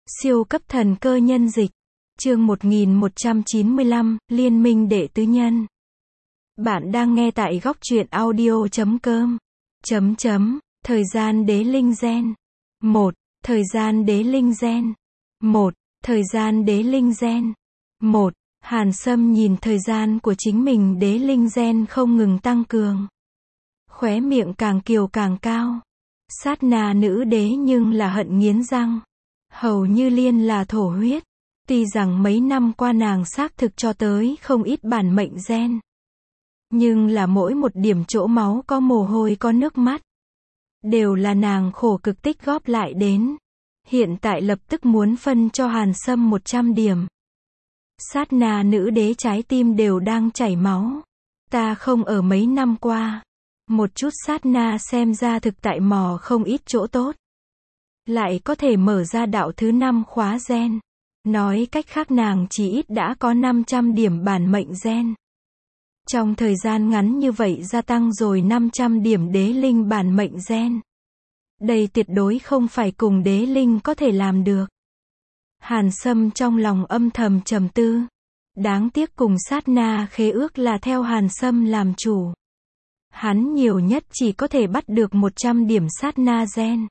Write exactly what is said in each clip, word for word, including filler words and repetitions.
Siêu cấp thần cơ nhân dịch. Chương một nghìn một trăm chín mươi lăm, Liên minh đệ tứ nhân. Bạn đang nghe tại góc truyện audio chấm com. Chấm chấm, thời gian đế linh gen. một. Thời gian đế linh gen. một. Thời gian đế linh gen. một. Hàn Sâm nhìn thời gian của chính mình đế linh gen không ngừng tăng cường. Khóe miệng càng kiều càng cao. Sát na nữ đế nhưng là hận nghiến răng. Hầu như liên là thổ huyết. Tuy rằng mấy năm qua nàng xác thực cho tới không ít bản mệnh gen. Nhưng là mỗi một điểm chỗ máu có mồ hôi có nước mắt. Đều là nàng khổ cực tích góp lại đến. Hiện tại lập tức muốn phân cho Hàn Sâm một trăm điểm. Sát na nữ đế trái tim đều đang chảy máu. Ta không ở mấy năm qua. Một chút sát na xem ra thực tại mò không ít chỗ tốt. Lại có thể mở ra đạo thứ năm khóa gen. Nói cách khác nàng chỉ ít đã có năm trăm điểm bản mệnh gen. Trong thời gian ngắn như vậy gia tăng rồi năm trăm điểm đế linh bản mệnh gen. Đây tuyệt đối không phải cùng đế linh có thể làm được. Hàn Sâm trong lòng âm thầm trầm tư. Đáng tiếc cùng sát na khế ước là theo Hàn Sâm làm chủ. Hắn nhiều nhất chỉ có thể bắt được một trăm điểm sát na gen.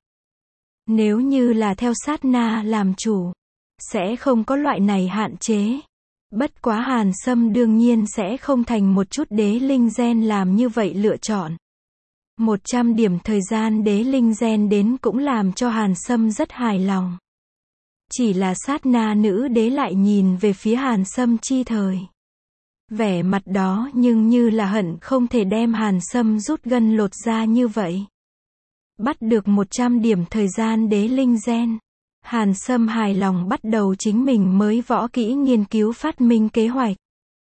Nếu như là theo sát na làm chủ, sẽ không có loại này hạn chế. Bất quá Hàn Sâm đương nhiên sẽ không thành một chút đế linh gen làm như vậy lựa chọn. một trăm điểm thời gian đế linh gen đến cũng làm cho Hàn Sâm rất hài lòng. Chỉ là sát na nữ đế lại nhìn về phía Hàn Sâm chi thời. Vẻ mặt đó nhưng như là hận không thể đem Hàn Sâm rút gân lột da như vậy. Bắt được một trăm điểm thời gian đế linh gen. Hàn Sâm hài lòng bắt đầu chính mình mới võ kỹ nghiên cứu phát minh kế hoạch.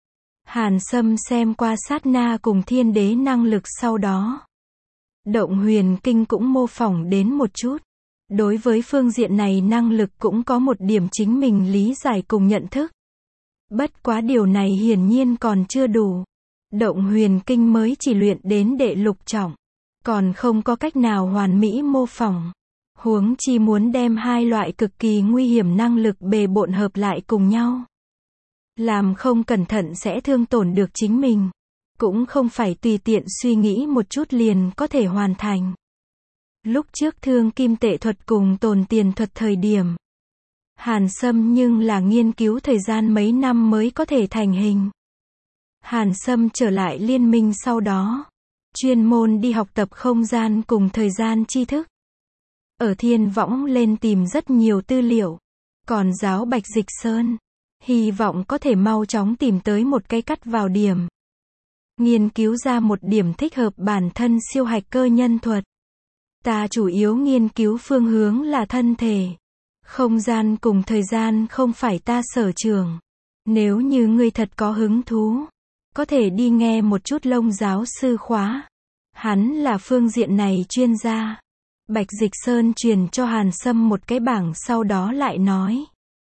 Hàn Sâm xem qua sát na cùng thiên đế năng lực sau đó. Động huyền kinh cũng mô phỏng đến một chút. Đối với phương diện này năng lực cũng có một điểm chính mình lý giải cùng nhận thức. Bất quá điều này hiển nhiên còn chưa đủ. Động huyền kinh mới chỉ luyện đến đệ lục trọng. Còn không có cách nào hoàn mỹ mô phỏng. Huống chi muốn đem hai loại cực kỳ nguy hiểm năng lực bề bộn hợp lại cùng nhau. Làm không cẩn thận sẽ thương tổn được chính mình. Cũng không phải tùy tiện suy nghĩ một chút liền có thể hoàn thành. Lúc trước thương kim tệ thuật cùng tồn tiền thuật thời điểm. Hàn Sâm nhưng là nghiên cứu thời gian mấy năm mới có thể thành hình. Hàn Sâm trở lại liên minh sau đó. Chuyên môn đi học tập không gian cùng thời gian tri thức. Ở thiên võng lên tìm rất nhiều tư liệu. Còn giáo Bạch Dịch Sơn. Hy vọng có thể mau chóng tìm tới một cái cắt vào điểm. Nghiên cứu ra một điểm thích hợp bản thân siêu hạch cơ nhân thuật. Ta chủ yếu nghiên cứu phương hướng là thân thể. Không gian cùng thời gian không phải ta sở trường. Nếu như ngươi thật có hứng thú, có thể đi nghe một chút Lông giáo sư khóa. Hắn là phương diện này chuyên gia. Bạch Dịch Sơn truyền cho Hàn Sâm một cái bảng sau đó lại nói.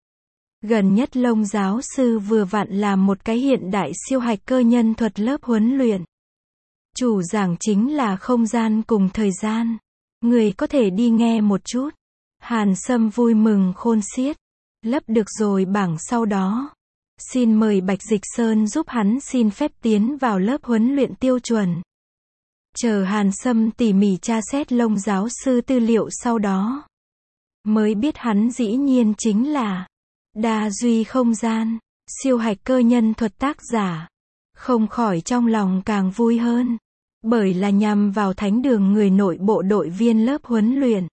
Gần nhất Lông giáo sư vừa vặn làm một cái hiện đại siêu hạch cơ nhân thuật lớp huấn luyện. Chủ giảng chính là không gian cùng thời gian. Người có thể đi nghe một chút. Hàn Sâm vui mừng khôn xiết. Lấp được rồi bảng sau đó. Xin mời Bạch Dịch Sơn giúp hắn xin phép tiến vào lớp huấn luyện tiêu chuẩn. Chờ Hàn Sâm tỉ mỉ tra xét Lông giáo sư tư liệu sau đó. Mới biết hắn dĩ nhiên chính là đa duy không gian, siêu hạch cơ nhân thuật tác giả. Không khỏi trong lòng càng vui hơn. Bởi là nhằm vào thánh đường người nội bộ đội viên lớp huấn luyện.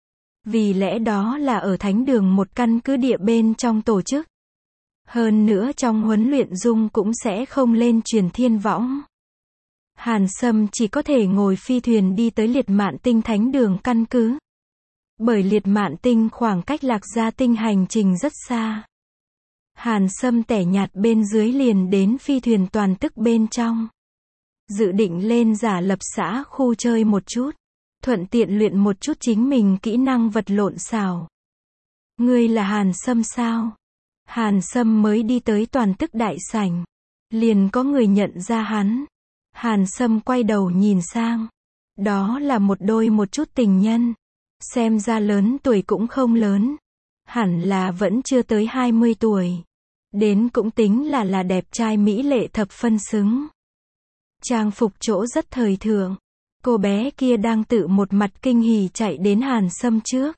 Vì lẽ đó là ở thánh đường một căn cứ địa bên trong tổ chức. Hơn nữa trong huấn luyện dung cũng sẽ không lên truyền thiên võng. Hàn Sâm chỉ có thể ngồi phi thuyền đi tới Liệt Mạn Tinh thánh đường căn cứ. Bởi Liệt Mạn Tinh khoảng cách Lạc Gia Tinh hành trình rất xa. Hàn Sâm tẻ nhạt bên dưới liền đến phi thuyền toàn tức bên trong. Dự định lên giả lập xã khu chơi một chút. Thuận tiện luyện một chút chính mình kỹ năng vật lộn xào. Ngươi là Hàn Sâm sao? Hàn Sâm mới đi tới toàn tức đại sảnh. Liền có người nhận ra hắn. Hàn Sâm quay đầu nhìn sang. Đó là một đôi một chút tình nhân. Xem ra lớn tuổi cũng không lớn. hẳn là vẫn chưa tới hai mươi tuổi. Đến cũng tính là là đẹp trai mỹ lệ thập phân xứng. Trang phục chỗ rất thời thượng. Cô bé kia đang tự một mặt kinh hỉ chạy đến Hàn Sâm trước.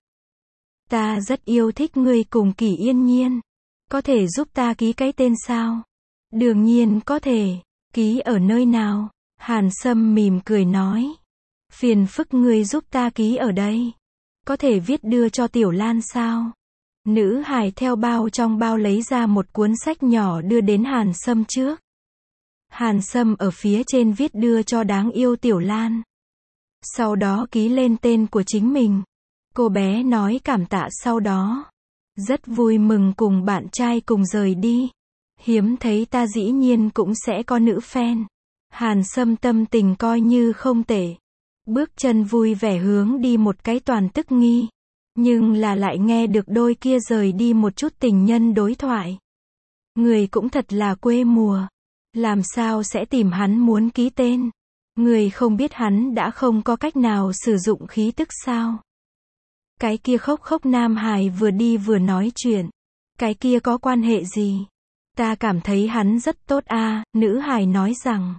Ta rất yêu thích ngươi cùng Kỷ Yên Nhiên. Có thể giúp ta ký cái tên sao? Đương nhiên có thể. Ký ở nơi nào? Hàn Sâm mỉm cười nói. Phiền phức ngươi giúp ta ký ở đây. Có thể viết đưa cho Tiểu Lan sao? Nữ hài theo bao trong bao lấy ra một cuốn sách nhỏ đưa đến Hàn Sâm trước. Hàn Sâm ở phía trên viết đưa cho đáng yêu Tiểu Lan. Sau đó ký lên tên của chính mình. Cô bé nói cảm tạ sau đó. Rất vui mừng cùng bạn trai cùng rời đi. Hiếm thấy ta dĩ nhiên cũng sẽ có nữ fan. Hàn Sâm tâm tình coi như không tệ. Bước chân vui vẻ hướng đi một cái toàn tức nghi. Nhưng là lại nghe được đôi kia rời đi một chút tình nhân đối thoại. Người cũng thật là quê mùa. Làm sao sẽ tìm hắn muốn ký tên? Người không biết hắn đã không có cách nào sử dụng khí tức sao? Cái kia khóc khóc nam hài vừa đi vừa nói chuyện. Cái kia có quan hệ gì? Ta cảm thấy hắn rất tốt a, à, nữ hài nói rằng.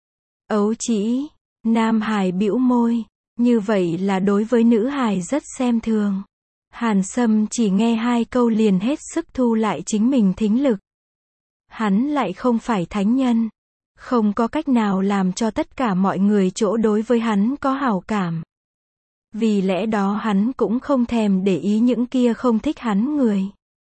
Ấu chỉ, nam hài bĩu môi. Như vậy là đối với nữ hài rất xem thường. Hàn Sâm chỉ nghe hai câu liền hết sức thu lại chính mình thính lực. Hắn lại không phải thánh nhân. Không có cách nào làm cho tất cả mọi người chỗ đối với hắn có hảo cảm. Vì lẽ đó hắn cũng không thèm để ý những kia không thích hắn người.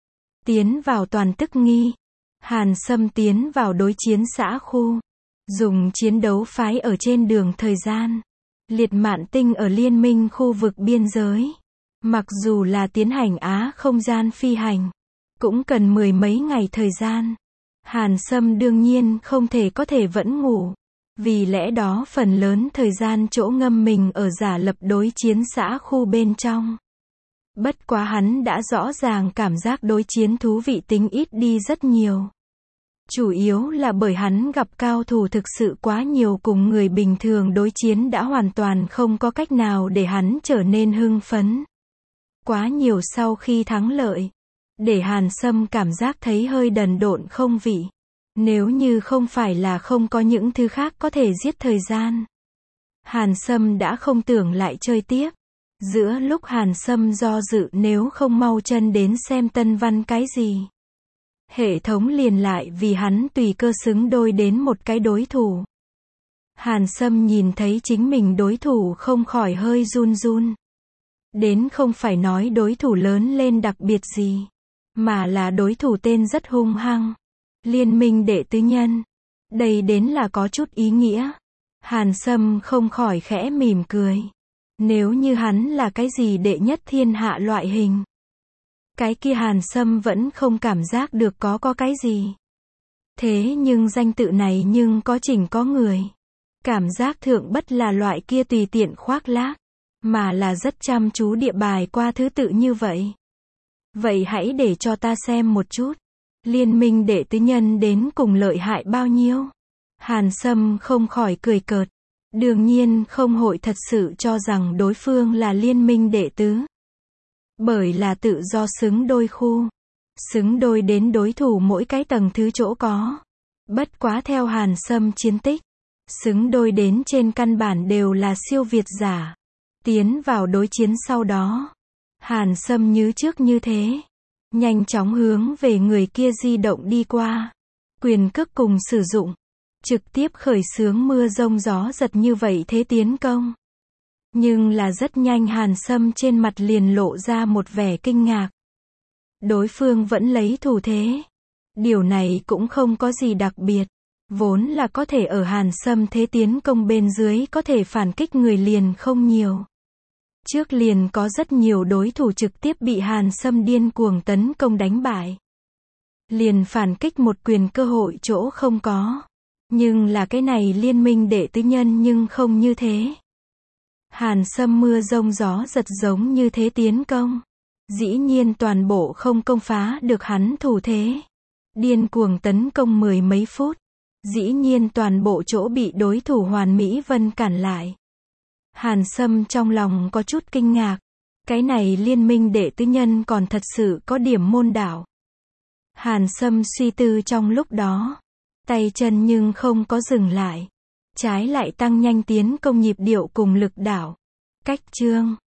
Tiến vào toàn tức nghi. Hàn Sâm tiến vào đối chiến xã khu. Dùng chiến đấu phái ở trên đường thời gian. Liệt Mạn Tinh ở liên minh khu vực biên giới. Mặc dù là tiến hành Á không gian phi hành. Cũng cần mười mấy ngày thời gian. Hàn Sâm đương nhiên không thể có thể vẫn ngủ. Vì lẽ đó phần lớn thời gian chỗ ngâm mình ở giả lập đối chiến xã khu bên trong. Bất quá hắn đã rõ ràng cảm giác đối chiến thú vị tính ít đi rất nhiều. Chủ yếu là bởi hắn gặp cao thủ thực sự quá nhiều cùng người bình thường đối chiến đã hoàn toàn không có cách nào để hắn trở nên hưng phấn. Quá nhiều sau khi thắng lợi. Để Hàn Sâm cảm giác thấy hơi đần độn không vị. Nếu như không phải là không có những thứ khác có thể giết thời gian. Hàn Sâm đã không tưởng lại chơi tiếp. Giữa lúc Hàn Sâm do dự nếu không mau chân đến xem tân văn cái gì. Hệ thống liền lại vì hắn tùy cơ xứng đôi đến một cái đối thủ. Hàn Sâm nhìn thấy chính mình đối thủ không khỏi hơi run run. Đến không phải nói đối thủ lớn lên đặc biệt gì. Mà là đối thủ tên rất hung hăng. Liên minh đệ tứ nhân. Đây đến là có chút ý nghĩa. Hàn Sâm không khỏi khẽ mỉm cười. Nếu như hắn là cái gì đệ nhất thiên hạ loại hình. Cái kia Hàn Sâm vẫn không cảm giác được có có cái gì. Thế nhưng danh tự này nhưng có chỉnh có người. Cảm giác thượng bất là loại kia tùy tiện khoác lác. Mà là rất chăm chú địa bài qua thứ tự như vậy. Vậy hãy để cho ta xem một chút. Liên minh đệ tứ nhân đến cùng lợi hại bao nhiêu? Hàn Sâm không khỏi cười cợt. Đương nhiên không hội thật sự cho rằng đối phương là liên minh đệ tứ. Bởi là tự do xứng đôi khu. Xứng đôi đến đối thủ mỗi cái tầng thứ chỗ có. Bất quá theo Hàn Sâm chiến tích. Xứng đôi đến trên căn bản đều là siêu việt giả. Tiến vào đối chiến sau đó. Hàn Sâm như trước như thế. Nhanh chóng hướng về người kia di động đi qua. Quyền cước cùng sử dụng. Trực tiếp khởi xướng mưa rông gió giật như vậy thế tiến công. Nhưng là rất nhanh Hàn Sâm trên mặt liền lộ ra một vẻ kinh ngạc. Đối phương vẫn lấy thủ thế. Điều này cũng không có gì đặc biệt. Vốn là có thể ở Hàn Sâm thế tiến công bên dưới có thể phản kích người liền không nhiều. Trước liền có rất nhiều đối thủ trực tiếp bị Hàn Sâm điên cuồng tấn công đánh bại. Liền phản kích một quyền cơ hội chỗ không có. Nhưng là cái này liên minh đệ tứ nhân nhưng không như thế. Hàn Sâm mưa rông gió giật giống như thế tiến công. Dĩ nhiên toàn bộ không công phá được hắn thủ thế. Điên cuồng tấn công mười mấy phút. Dĩ nhiên toàn bộ chỗ bị đối thủ Hoàn Mỹ Vân cản lại. Hàn Sâm trong lòng có chút kinh ngạc. Cái này liên minh đệ tứ nhân còn thật sự có điểm môn đạo. Hàn Sâm suy tư trong lúc đó. Tay chân nhưng không có dừng lại. Trái lại tăng nhanh tiến công nhịp điệu cùng lực đạo. Cách chương